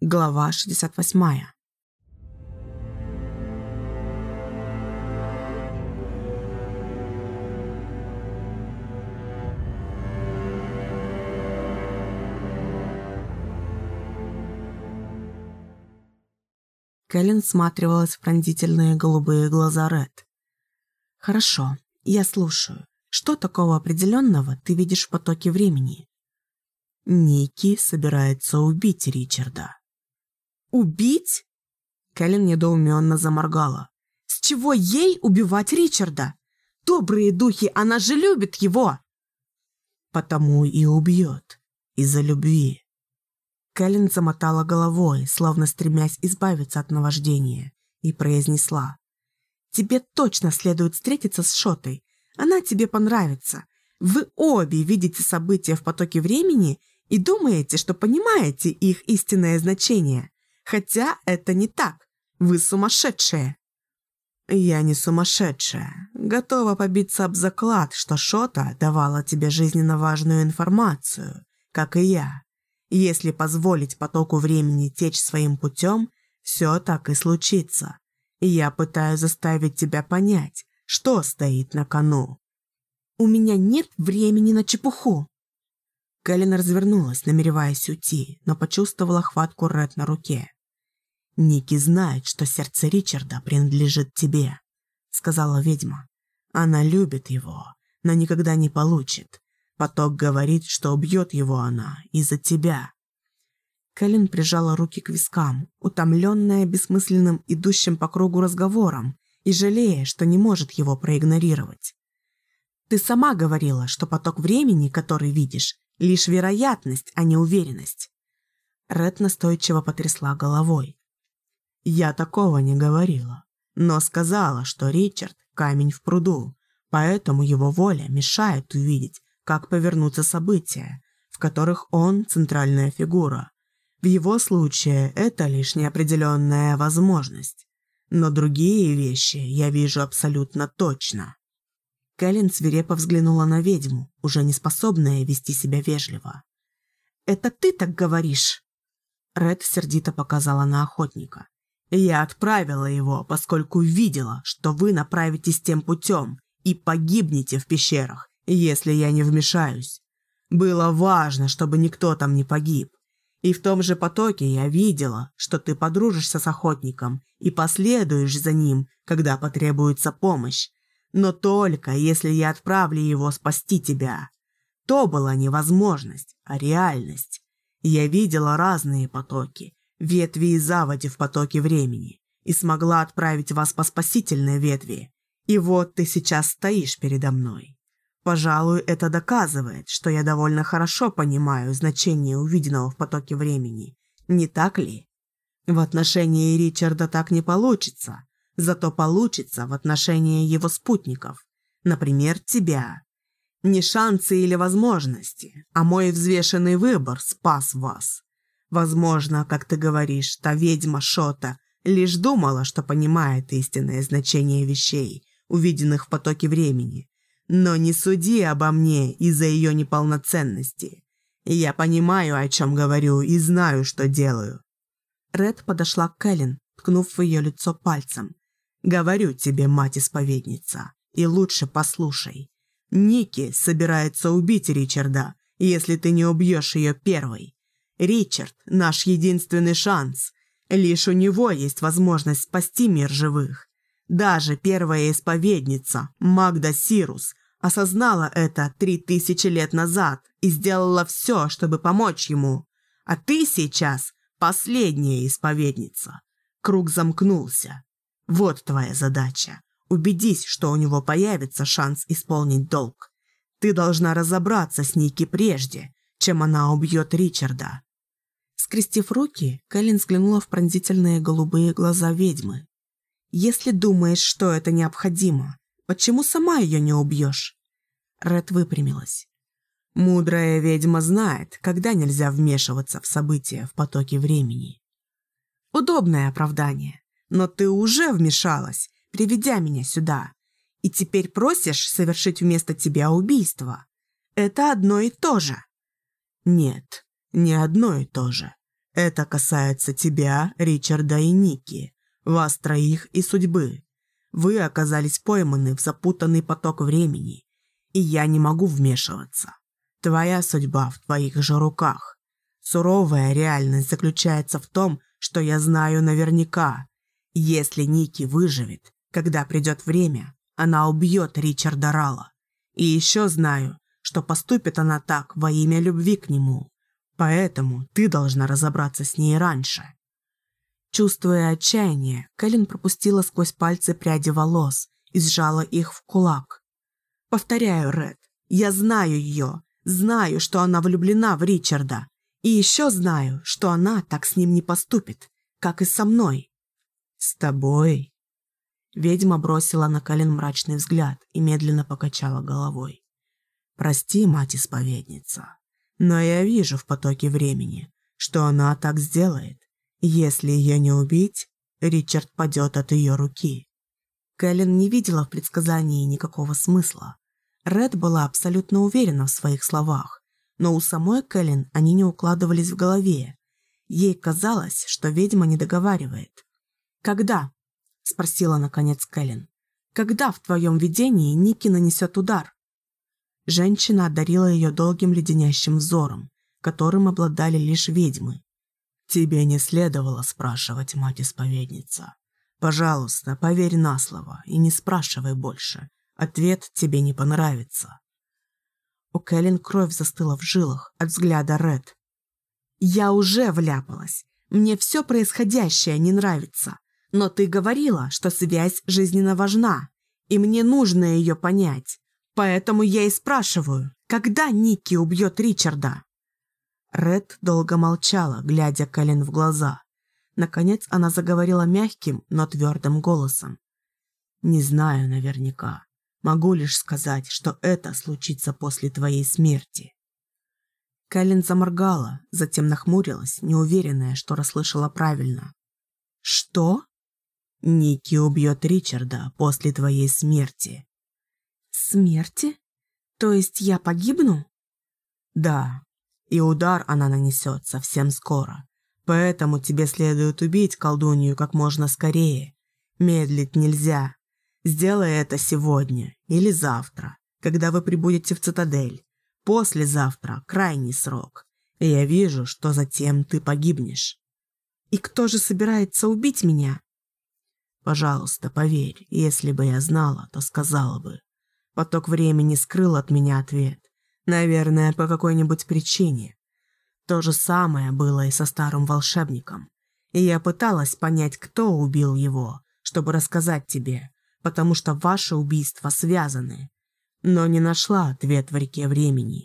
Глава 68. Кэлен всматривалась в пронзительные голубые глаза Ред. «Хорошо, я слушаю. Что такого определенного ты видишь в потоке времени?» «Ники собирается убить Ричарда». «Убить?» Кэлен недоуменно заморгала. «С чего ей убивать Ричарда? Добрые духи, она же любит его!» «Потому и убьет. Из-за любви». Кэлен замотала головой, словно стремясь избавиться от наваждения, и произнесла: «Тебе точно следует встретиться с Шотой. Она тебе понравится. Вы обе видите события в потоке времени и думаете, что понимаете их истинное значение. Хотя это не так. Вы сумасшедшие». «Я не сумасшедшая. Готова побиться об заклад, что Шота давала тебе жизненно важную информацию, как и я. Если позволить потоку времени течь своим путем, все так и случится. Я пытаюсь заставить тебя понять, что стоит на кону». «У меня нет времени на чепуху». Кэлен развернулась, намереваясь уйти, но почувствовала хватку Ред на руке. «Ники знает, что сердце Ричарда принадлежит тебе», — сказала ведьма. «Она любит его, но никогда не получит. Поток говорит, что убьет его она из-за тебя». Кэлен прижала руки к вискам, утомленная бессмысленным идущим по кругу разговором и жалея, что не может его проигнорировать. «Ты сама говорила, что поток времени, который видишь, лишь вероятность, а не уверенность». Ред настойчиво потрясла головой. «Я такого не говорила, но сказала, что Ричард – камень в пруду, поэтому его воля мешает увидеть, как повернутся события, в которых он – центральная фигура. В его случае это лишь неопределенная возможность, но другие вещи я вижу абсолютно точно». Кэлен свирепо взглянула на ведьму, уже не способная вести себя вежливо. «Это ты так говоришь?» Ред сердито показала на охотника. «Я отправила его, поскольку видела, что вы направитесь тем путем и погибнете в пещерах, если я не вмешаюсь. Было важно, чтобы никто там не погиб. И в том же потоке я видела, что ты подружишься с охотником и последуешь за ним, когда потребуется помощь. Но только если я отправлю его спасти тебя. То была не возможность, а реальность. Я видела разные потоки, ветви и заводи в потоке времени, и смогла отправить вас по спасительной ветви. И вот ты сейчас стоишь передо мной. Пожалуй, это доказывает, что я довольно хорошо понимаю значение увиденного в потоке времени. Не так ли? В отношении Ричарда так не получится. Зато получится в отношении его спутников, например, тебя. Не шансы или возможности, а мой взвешенный выбор спас вас. Возможно, как ты говоришь, та ведьма Шота лишь думала, что понимает истинное значение вещей, увиденных в потоке времени. Но не суди обо мне из-за ее неполноценности. Я понимаю, о чем говорю, и знаю, что делаю». Ред подошла к Кэлен, ткнув в ее лицо пальцем. «Говорю тебе, мать-исповедница, и лучше послушай. Ники собирается убить Ричарда, если ты не убьешь ее первой. Ричард – наш единственный шанс. Лишь у него есть возможность спасти мир живых. Даже первая исповедница, Магда Сирус, осознала это 3000 лет назад и сделала все, чтобы помочь ему. А ты сейчас последняя исповедница. Круг замкнулся. Вот твоя задача. Убедись, что у него появится шанс исполнить долг. Ты должна разобраться с Ники прежде, чем она убьет Ричарда». Скрестив руки, Кэлен взглянула в пронзительные голубые глаза ведьмы. «Если думаешь, что это необходимо, почему сама ее не убьешь?» Ред выпрямилась. «Мудрая ведьма знает, когда нельзя вмешиваться в события в потоке времени». «Удобное оправдание. Но ты уже вмешалась, приведя меня сюда, и теперь просишь совершить вместо тебя убийство. Это одно и то же». «Нет, не одно и то же. Это касается тебя, Ричарда и Ники, вас троих и судьбы. Вы оказались пойманы в запутанный поток времени, и я не могу вмешиваться. Твоя судьба в твоих же руках. Суровая реальность заключается в том, что я знаю наверняка. Если Ники выживет, когда придет время, она убьет Ричарда Ралла. И еще знаю, что поступит она так во имя любви к нему. Поэтому ты должна разобраться с ней раньше. Чувствуя отчаяние, Кэлен пропустила сквозь пальцы пряди волос и сжала их в кулак. Повторяю, Ред, я знаю ее, знаю, что она влюблена в Ричарда. И еще знаю, что она так с ним не поступит, как и со мной. С тобой? Ведьма бросила на Кэлен мрачный взгляд и медленно покачала головой. Прости, мать-исповедница, но я вижу в потоке времени, что она так сделает. Если ее не убить, Ричард падет от ее руки. Кэлен не видела в предсказании никакого смысла. Ред была абсолютно уверена в своих словах, но у самой Кэлен они не укладывались в голове. Ей казалось, что ведьма не договаривает. «Когда?» – спросила наконец Кэлен. «Когда в твоем видении Ники нанесет удар?» Женщина одарила ее долгим леденящим взором, которым обладали лишь ведьмы. «Тебе не следовало спрашивать, мать-исповедница. Пожалуйста, поверь на слово и не спрашивай больше. Ответ тебе не понравится». У Кэлен кровь застыла в жилах от взгляда Ред. «Я уже вляпалась. Мне все происходящее не нравится. Но ты говорила, что связь жизненно важна, и мне нужно ее понять. Поэтому я и спрашиваю, когда Ники убьет Ричарда?» Ред долго молчала, глядя Кэлен в глаза. Наконец она заговорила мягким, но твердым голосом. «Не знаю наверняка. Могу лишь сказать, что это случится после твоей смерти». Кэлен заморгала, затем нахмурилась, неуверенная, что расслышала правильно. «Что?» «Ники убьет Ричарда после твоей смерти». «Смерти? То есть я погибну?» «Да, и удар она нанесет совсем скоро. Поэтому тебе следует убить колдунью как можно скорее. Медлить нельзя. Сделай это сегодня или завтра, когда вы прибудете в цитадель. Послезавтра крайний срок. И я вижу, что затем ты погибнешь». «И кто же собирается убить меня?» «Пожалуйста, поверь, если бы я знала, то сказала бы». Поток времени скрыл от меня ответ. Наверное, по какой-нибудь причине. То же самое было и со старым волшебником. И я пыталась понять, кто убил его, чтобы рассказать тебе, потому что ваши убийства связаны. Но не нашла ответ в реке времени.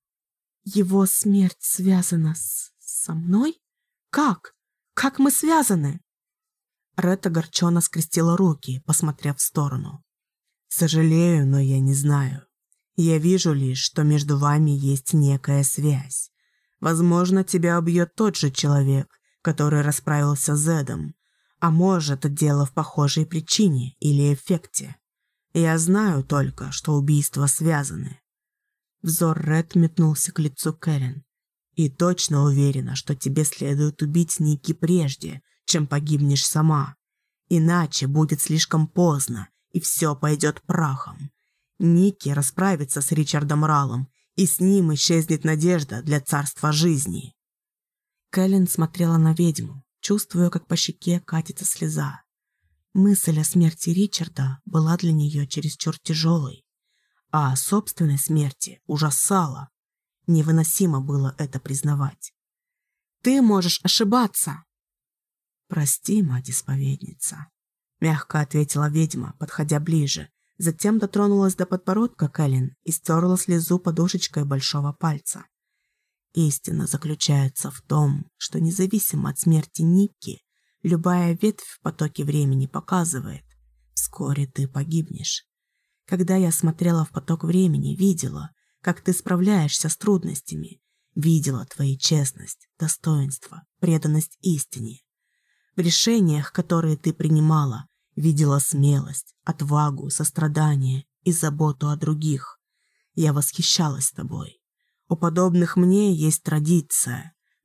«Его смерть связана со мной? Как? Как мы связаны?» Ред огорченно скрестила руки, посмотрев в сторону. «Сожалею, но я не знаю. Я вижу лишь, что между вами есть некая связь. Возможно, тебя убьет тот же человек, который расправился с Зедом. А может, дело в похожей причине или эффекте. Я знаю только, что убийства связаны». Взор Ред метнулся к лицу Кэлен. «И точно уверена, что тебе следует убить Ники прежде, чем погибнешь сама. Иначе будет слишком поздно, и все пойдет прахом. Ники расправится с Ричардом Раллом, и с ним исчезнет надежда для царства жизни». Кэлен смотрела на ведьму, чувствуя, как по щеке катится слеза. Мысль о смерти Ричарда была для нее чересчур тяжелой, а о собственной смерти ужасала. Невыносимо было это признавать. «Ты можешь ошибаться». «Прости, мать-исповедница», — мягко ответила ведьма, подходя ближе, затем дотронулась до подбородка Кэлен и стерла слезу подушечкой большого пальца. «Истина заключается в том, что независимо от смерти Ники, любая ветвь в потоке времени показывает, вскоре ты погибнешь. Когда я смотрела в поток времени, видела, как ты справляешься с трудностями, видела твою честность, достоинство, преданность истине. В решениях, которые ты принимала, видела смелость, отвагу, сострадание и заботу о других. Я восхищалась тобой. У подобных мне есть традиция.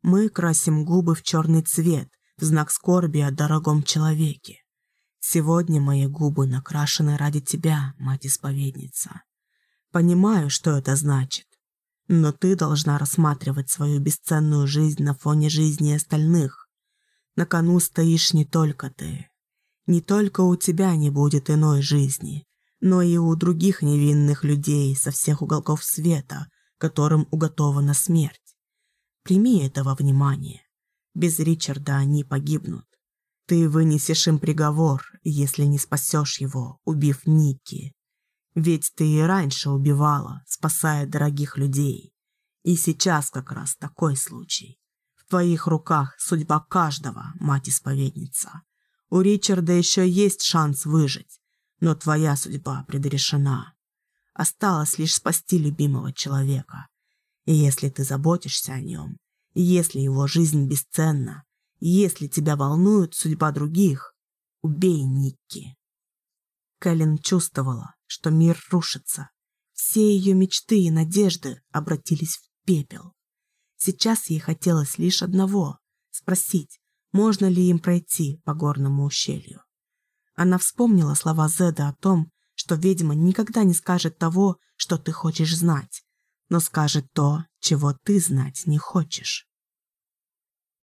Мы красим губы в черный цвет в знак скорби о дорогом человеке. Сегодня мои губы накрашены ради тебя, мать-исповедница. Понимаю, что это значит, но ты должна рассматривать свою бесценную жизнь на фоне жизни остальных. На кону стоишь не только ты. Не только у тебя не будет иной жизни, но и у других невинных людей со всех уголков света, которым уготована смерть. Прими это во внимание. Без Ричарда они погибнут. Ты вынесешь им приговор, если не спасешь его, убив Никки. Ведь ты и раньше убивала, спасая дорогих людей. И сейчас как раз такой случай. В твоих руках судьба каждого, мать-исповедница. У Ричарда еще есть шанс выжить, но твоя судьба предрешена. Осталось лишь спасти любимого человека. И если ты заботишься о нем, если его жизнь бесценна, если тебя волнует судьба других, убей Никки. Кэлен чувствовала, что мир рушится. Все ее мечты и надежды обратились в пепел. Сейчас ей хотелось лишь одного – спросить, можно ли им пройти по горному ущелью. Она вспомнила слова Зеда о том, что ведьма никогда не скажет того, что ты хочешь знать, но скажет то, чего ты знать не хочешь.